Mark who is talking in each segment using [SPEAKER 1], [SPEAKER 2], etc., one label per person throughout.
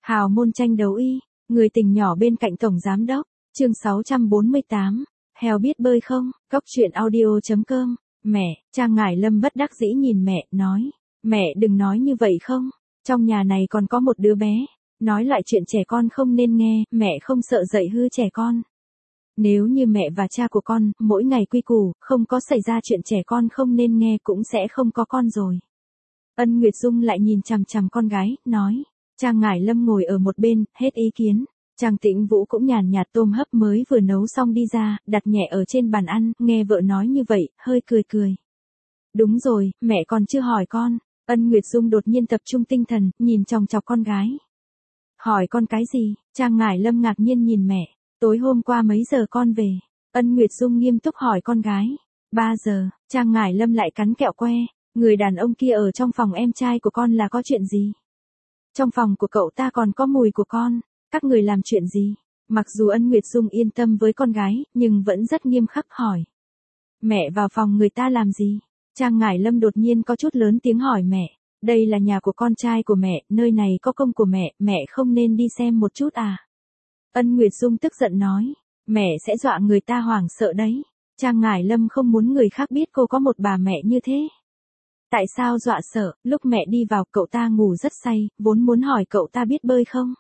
[SPEAKER 1] Hào môn tranh đấu y, người tình nhỏ bên cạnh tổng giám đốc, chương 648, Heo biết bơi không, Cóc truyện audio.com, mẹ, Trang Ngải Lâm bất đắc dĩ nhìn mẹ, nói, mẹ đừng nói như vậy không, trong nhà này còn có một đứa bé, nói lại chuyện trẻ con không nên nghe, mẹ không sợ dạy hư trẻ con. Nếu như mẹ và cha của con, mỗi ngày quy củ, không có xảy ra chuyện trẻ con không nên nghe cũng sẽ không có con rồi. Ân Nguyệt Dung lại nhìn chằm chằm con gái, nói. Trang Ngải Lâm ngồi ở một bên, hết ý kiến. Trang Tĩnh Vũ cũng nhàn nhạt tôm hấp mới vừa nấu xong đi ra, đặt nhẹ ở trên bàn ăn, nghe vợ nói như vậy, hơi cười cười. Đúng rồi, mẹ còn chưa hỏi con. Ân Nguyệt Dung đột nhiên tập trung tinh thần, nhìn chòng chọc con gái. Hỏi con cái gì? Trang Ngải Lâm ngạc nhiên nhìn mẹ. Tối hôm qua mấy giờ con về? Ân Nguyệt Dung nghiêm túc hỏi con gái. 3 giờ, Trang Ngải Lâm lại cắn kẹo que. Người đàn ông kia ở trong phòng em trai của con là có chuyện gì? Trong phòng của cậu ta còn có mùi của con, các người làm chuyện gì? Mặc dù Ân Nguyệt Dung yên tâm với con gái, nhưng vẫn rất nghiêm khắc hỏi. Mẹ vào phòng người ta làm gì? Trang Ngải Lâm đột nhiên có chút lớn tiếng hỏi mẹ. Đây là nhà của con trai của mẹ, nơi này có công của mẹ không nên đi xem một chút à? Ân Nguyệt Dung tức giận nói. Mẹ sẽ dọa người ta hoảng sợ đấy. Trang Ngải Lâm không muốn người khác biết cô có một bà mẹ như thế. Tại sao dọa sợ, lúc mẹ đi vào cậu ta ngủ rất say, vốn muốn hỏi cậu ta biết bơi không?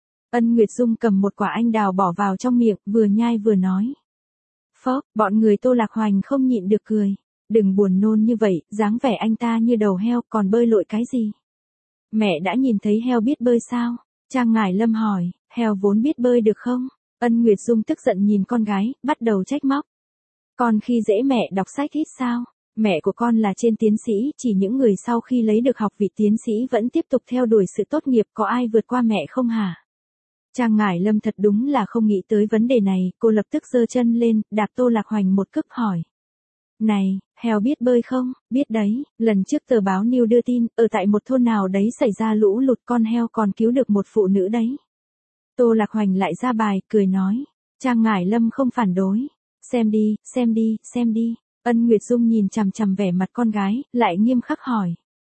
[SPEAKER 1] Ân Nguyệt Dung cầm một quả anh đào bỏ vào trong miệng, vừa nhai vừa nói. Phốc, bọn người Tô Lạc Hoành không nhịn được cười. Đừng buồn nôn như vậy, dáng vẻ anh ta như đầu heo, còn bơi lội cái gì? Mẹ đã nhìn thấy heo biết bơi sao? Trang Ngải Lâm hỏi, heo vốn biết bơi được không? Ân Nguyệt Dung tức giận nhìn con gái, bắt đầu trách móc. Con khi dễ mẹ đọc sách ít sao? Mẹ của con là trên tiến sĩ, chỉ những người sau khi lấy được học vị tiến sĩ vẫn tiếp tục theo đuổi sự tốt nghiệp, có ai vượt qua mẹ không hả? Trang Ngải Lâm thật đúng là không nghĩ tới vấn đề này, cô lập tức giơ chân lên, đạp Tô Lạc Hoành một cước hỏi. Này, heo biết bơi không? Biết đấy, lần trước tờ báo New đưa tin, ở tại một thôn nào đấy xảy ra lũ lụt, con heo còn cứu được một phụ nữ đấy. Tô Lạc Hoành lại ra bài, cười nói. Trang Ngải Lâm không phản đối. Xem đi, xem đi, xem đi. Ân Nguyệt Dung nhìn chằm chằm vẻ mặt con gái, lại nghiêm khắc hỏi.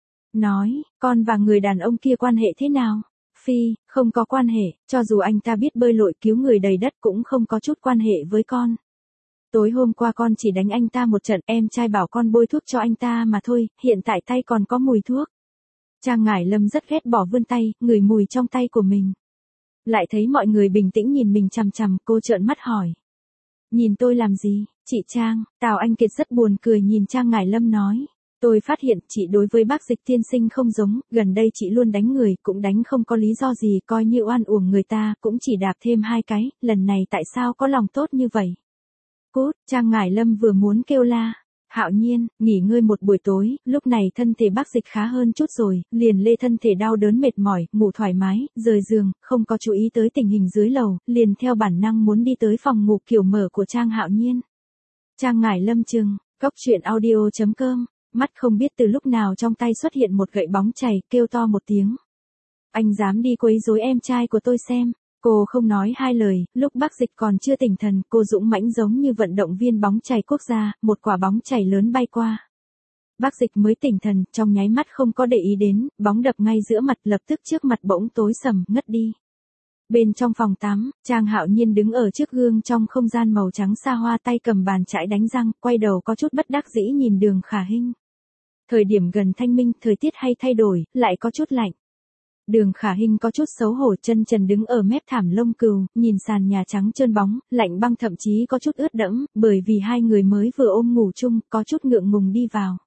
[SPEAKER 1] Nói, con và người đàn ông kia quan hệ thế nào? Phi, không có quan hệ, cho dù anh ta biết bơi lội cứu người đầy đất cũng không có chút quan hệ với con. Tối hôm qua con chỉ đánh anh ta một trận, em trai bảo con bôi thuốc cho anh ta mà thôi, hiện tại tay còn có mùi thuốc. Trang Ngải Lâm rất ghét bỏ vươn tay, ngửi mùi trong tay của mình. Lại thấy mọi người bình tĩnh nhìn mình chằm chằm, cô trợn mắt hỏi. Nhìn tôi làm gì, chị Trang? Tào Anh Kiệt rất buồn cười nhìn Trang Ngải Lâm nói. Tôi phát hiện chị đối với bác Dịch tiên sinh không giống, gần đây chị luôn đánh người, cũng đánh không có lý do gì, coi như oan uổng người ta, cũng chỉ đạp thêm 2 cái, lần này tại sao có lòng tốt như vậy? Cút, Trang Ngải Lâm vừa muốn kêu la. Hạo Nhiên, nghỉ ngơi một buổi tối, lúc này thân thể bác Dịch khá hơn chút rồi, liền lê thân thể đau đớn mệt mỏi, ngủ thoải mái, rời giường, không có chú ý tới tình hình dưới lầu, liền theo bản năng muốn đi tới phòng ngủ kiểu mở của Trang Hạo Nhiên. Trang Ngải Lâm chừng, Cóc truyện audio.com, mắt không biết từ lúc nào trong tay xuất hiện một gậy bóng chày, kêu to một tiếng. Anh dám đi quấy rối em trai của tôi xem. Cô không nói 2 lời, lúc bác Dịch còn chưa tỉnh thần, cô dũng mãnh giống như vận động viên bóng chày quốc gia, một quả bóng chày lớn bay qua. Bác Dịch mới tỉnh thần, trong nháy mắt không có để ý đến, bóng đập ngay giữa mặt, lập tức trước mặt bỗng tối sầm, ngất đi. Bên trong phòng tắm, Trang Hạo Nhiên đứng ở trước gương trong không gian màu trắng xa hoa, tay cầm bàn chải đánh răng, quay đầu có chút bất đắc dĩ nhìn Đường Khả Hinh. Thời điểm gần thanh minh, thời tiết hay thay đổi, lại có chút lạnh. Đường Khả Hinh có chút xấu hổ, chân trần đứng ở mép thảm lông cừu, nhìn sàn nhà trắng trơn bóng, lạnh băng, thậm chí có chút ướt đẫm, bởi vì hai người mới vừa ôm ngủ chung, có chút ngượng ngùng đi vào.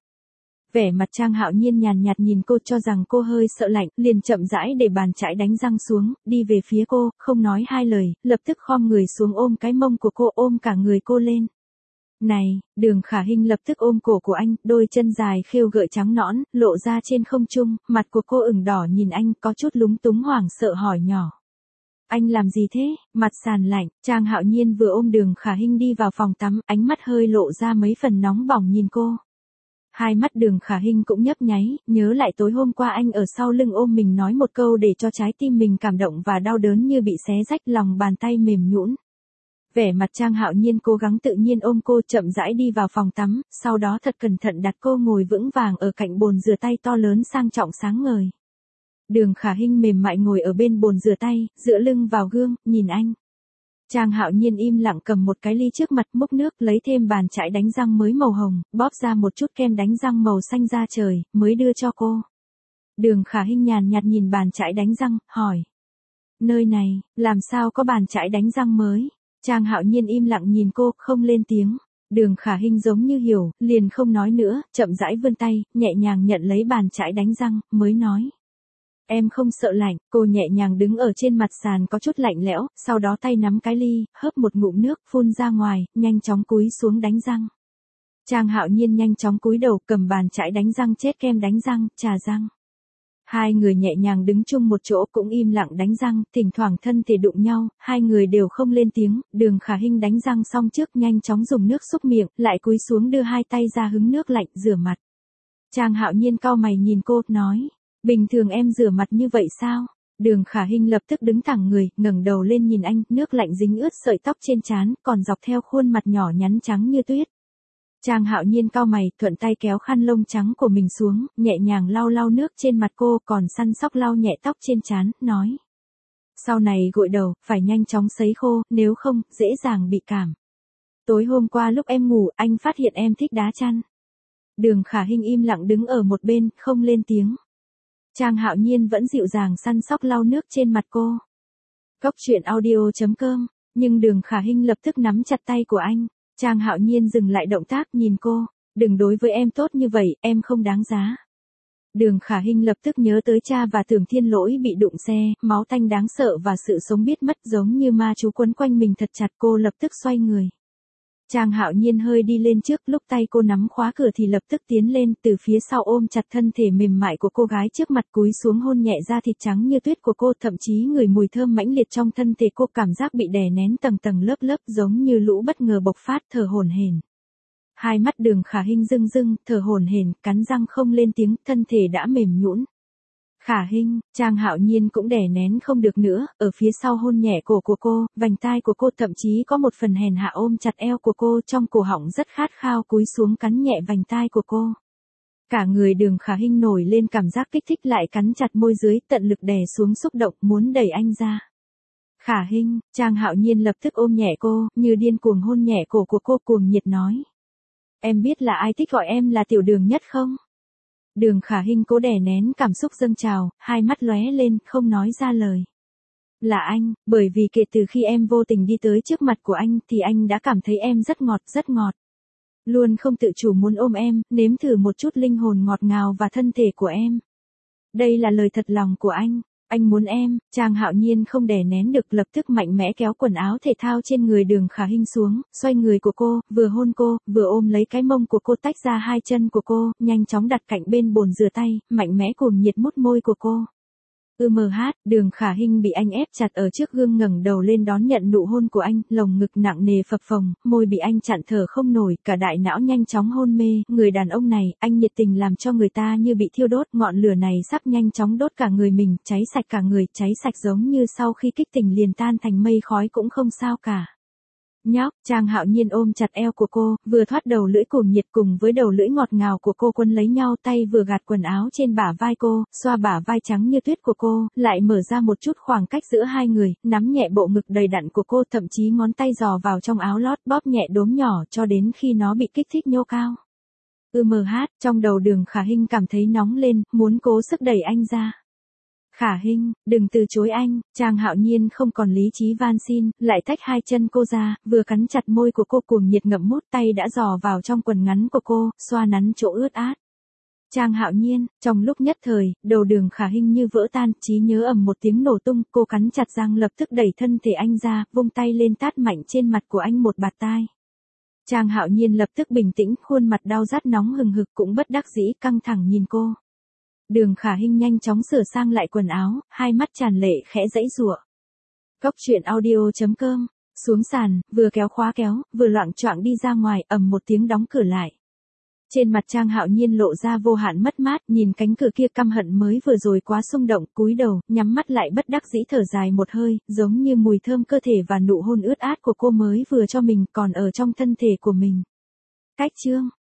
[SPEAKER 1] Vẻ mặt Trang Hạo Nhiên nhàn nhạt nhìn cô, cho rằng cô hơi sợ lạnh, liền chậm rãi để bàn chải đánh răng xuống, đi về phía cô, không nói 2 lời, lập tức khom người xuống ôm cái mông của cô, ôm cả người cô lên. Này, Đường Khả Hinh lập tức ôm cổ của anh, đôi chân dài khêu gợi trắng nõn, lộ ra trên không trung, mặt của cô ửng đỏ nhìn anh, có chút lúng túng hoảng sợ hỏi nhỏ. Anh làm gì thế? Mặt sàn lạnh, Trang Hạo Nhiên vừa ôm Đường Khả Hinh đi vào phòng tắm, ánh mắt hơi lộ ra mấy phần nóng bỏng nhìn cô. Hai mắt Đường Khả Hinh cũng nhấp nháy, nhớ lại tối hôm qua anh ở sau lưng ôm mình nói một câu để cho trái tim mình cảm động và đau đớn như bị xé rách, lòng bàn tay mềm nhũn. Vẻ mặt Trang Hạo Nhiên cố gắng tự nhiên ôm cô, chậm rãi đi vào phòng tắm, sau đó thật cẩn thận đặt cô ngồi vững vàng ở cạnh bồn rửa tay to lớn sang trọng sáng ngời. Đường Khả Hinh mềm mại ngồi ở bên bồn rửa tay, dựa lưng vào gương, nhìn anh. Trang Hạo Nhiên im lặng cầm một cái ly trước mặt múc nước, lấy thêm bàn chải đánh răng mới màu hồng, bóp ra một chút kem đánh răng màu xanh da trời, mới đưa cho cô. Đường Khả Hinh nhàn nhạt nhìn bàn chải đánh răng, hỏi. Nơi này, làm sao có bàn chải đánh răng mới? Trang Hạo Nhiên im lặng nhìn cô, không lên tiếng. Đường Khả Hinh giống như hiểu, liền không nói nữa, chậm rãi vươn tay, nhẹ nhàng nhận lấy bàn chải đánh răng, mới nói. Em không sợ lạnh, cô nhẹ nhàng đứng ở trên mặt sàn có chút lạnh lẽo, sau đó tay nắm cái ly, hớp một ngụm nước, phun ra ngoài, nhanh chóng cúi xuống đánh răng. Trang Hạo Nhiên nhanh chóng cúi đầu, cầm bàn chải đánh răng chết kem đánh răng, trà răng. Hai người nhẹ nhàng đứng chung một chỗ cũng im lặng đánh răng, thỉnh thoảng thân thể đụng nhau, hai người đều không lên tiếng, Đường Khả Hinh đánh răng xong trước nhanh chóng dùng nước xúc miệng, lại cúi xuống đưa hai tay ra hứng nước lạnh, rửa mặt. Trang Hạo Nhiên cau mày nhìn cô, nói, bình thường em rửa mặt như vậy sao? Đường Khả Hinh lập tức đứng thẳng người, ngẩng đầu lên nhìn anh, nước lạnh dính ướt sợi tóc trên trán, còn dọc theo khuôn mặt nhỏ nhắn trắng như tuyết. Trang Hạo Nhiên cau mày, thuận tay kéo khăn lông trắng của mình xuống, nhẹ nhàng lau lau nước trên mặt cô, còn săn sóc lau nhẹ tóc trên trán, nói. Sau này gội đầu, phải nhanh chóng sấy khô, nếu không, dễ dàng bị cảm. Tối hôm qua lúc em ngủ, anh phát hiện em thích đá chăn. Đường Khả Hinh im lặng đứng ở một bên, không lên tiếng. Trang Hạo Nhiên vẫn dịu dàng săn sóc lau nước trên mặt cô. Cốc truyện audio.com, nhưng Đường Khả Hinh lập tức nắm chặt tay của anh. Trang Hạo Nhiên dừng lại động tác nhìn cô, đừng đối với em tốt như vậy, em không đáng giá. Đường Khả Hinh lập tức nhớ tới cha và Tưởng Thiên Lỗi bị đụng xe, máu tanh đáng sợ và sự sống biết mất giống như ma chú quấn quanh mình thật chặt, cô lập tức xoay người. Trang Hạo Nhiên hơi đi lên trước, lúc tay cô nắm khóa cửa thì lập tức tiến lên, từ phía sau ôm chặt thân thể mềm mại của cô gái trước mặt, cúi xuống hôn nhẹ da thịt trắng như tuyết của cô, thậm chí ngửi mùi thơm mãnh liệt trong thân thể cô, cảm giác bị đè nén tầng tầng lớp lớp giống như lũ bất ngờ bộc phát, thở hổn hển. Hai mắt Đường Khả Hinh rưng rưng, thở hổn hển, cắn răng không lên tiếng, thân thể đã mềm nhũn. Khả Hinh, Trang Hạo Nhiên cũng đè nén không được nữa, ở phía sau hôn nhẹ cổ của cô, vành tai của cô, thậm chí có một phần hèn hạ ôm chặt eo của cô, trong cổ họng rất khát khao, cúi xuống cắn nhẹ vành tai của cô. Cả người Đường Khả Hinh nổi lên cảm giác kích thích, lại cắn chặt môi dưới, tận lực đè xuống xúc động, muốn đẩy anh ra. Khả Hinh, Trang Hạo Nhiên lập tức ôm nhẹ cô, như điên cuồng hôn nhẹ cổ của cô, cuồng nhiệt nói. Em biết là ai thích gọi em là Tiểu Đường nhất không? Đường Khả Hinh cố đè nén cảm xúc dâng trào, hai mắt lóe lên, không nói ra lời. Là anh, bởi vì kể từ khi em vô tình đi tới trước mặt của anh thì anh đã cảm thấy em rất ngọt, rất ngọt. Luôn không tự chủ muốn ôm em, nếm thử một chút linh hồn ngọt ngào và thân thể của em. Đây là lời thật lòng của anh muốn em. Trang Hạo Nhiên không đè nén được, lập tức mạnh mẽ kéo quần áo thể thao trên người Đường Khả Hinh xuống, xoay người của cô, vừa hôn cô, vừa ôm lấy cái mông của cô, tách ra hai chân của cô, nhanh chóng đặt cạnh bên bồn rửa tay, mạnh mẽ cuồng nhiệt mút môi của cô. Đường Khả Hinh bị anh ép chặt ở trước gương, ngẩng đầu lên đón nhận nụ hôn của anh, lồng ngực nặng nề phập phồng, môi bị anh chặn thở không nổi, cả đại não nhanh chóng hôn mê, người đàn ông này, anh nhiệt tình làm cho người ta như bị thiêu đốt, ngọn lửa này sắp nhanh chóng đốt cả người mình, cháy sạch cả người, cháy sạch giống như sau khi kích tình liền tan thành mây khói cũng không sao cả. Nhóc, Trang Hạo Nhiên ôm chặt eo của cô, vừa thoát đầu lưỡi cuồng nhiệt cùng với đầu lưỡi ngọt ngào của cô quấn lấy nhau, tay vừa gạt quần áo trên bả vai cô, xoa bả vai trắng như tuyết của cô, lại mở ra một chút khoảng cách giữa hai người, nắm nhẹ bộ ngực đầy đặn của cô, thậm chí ngón tay dò vào trong áo lót, bóp nhẹ đốm nhỏ cho đến khi nó bị kích thích nhô cao. Trong đầu Đường Khả Hinh cảm thấy nóng lên, muốn cố sức đẩy anh ra. Khả Hinh, đừng từ chối anh. Trang Hạo Nhiên không còn lý trí van xin, lại tách hai chân cô ra, vừa cắn chặt môi của cô, cuồng nhiệt ngậm mút, tay đã dò vào trong quần ngắn của cô, xoa nắn chỗ ướt át. Trang Hạo Nhiên, trong lúc nhất thời, đầu Đường Khả Hinh như vỡ tan, trí nhớ ầm một tiếng nổ tung, cô cắn chặt răng lập tức đẩy thân thể anh ra, vung tay lên tát mạnh trên mặt của anh một bạt tai. Trang Hạo Nhiên lập tức bình tĩnh, khuôn mặt đau rát nóng hừng hực, cũng bất đắc dĩ căng thẳng nhìn cô. Đường Khả Hinh nhanh chóng sửa sang lại quần áo, hai mắt tràn lệ khẽ giãy giụa. Cốc truyện audio.com, xuống sàn, vừa kéo khóa kéo, vừa loạng choạng đi ra ngoài, ầm một tiếng đóng cửa lại. Trên mặt Trang Hạo Nhiên lộ ra vô hạn mất mát, nhìn cánh cửa kia căm hận mới vừa rồi quá xung động, cúi đầu, nhắm mắt lại bất đắc dĩ thở dài một hơi, giống như mùi thơm cơ thể và nụ hôn ướt át của cô mới vừa cho mình còn ở trong thân thể của mình. Cách chương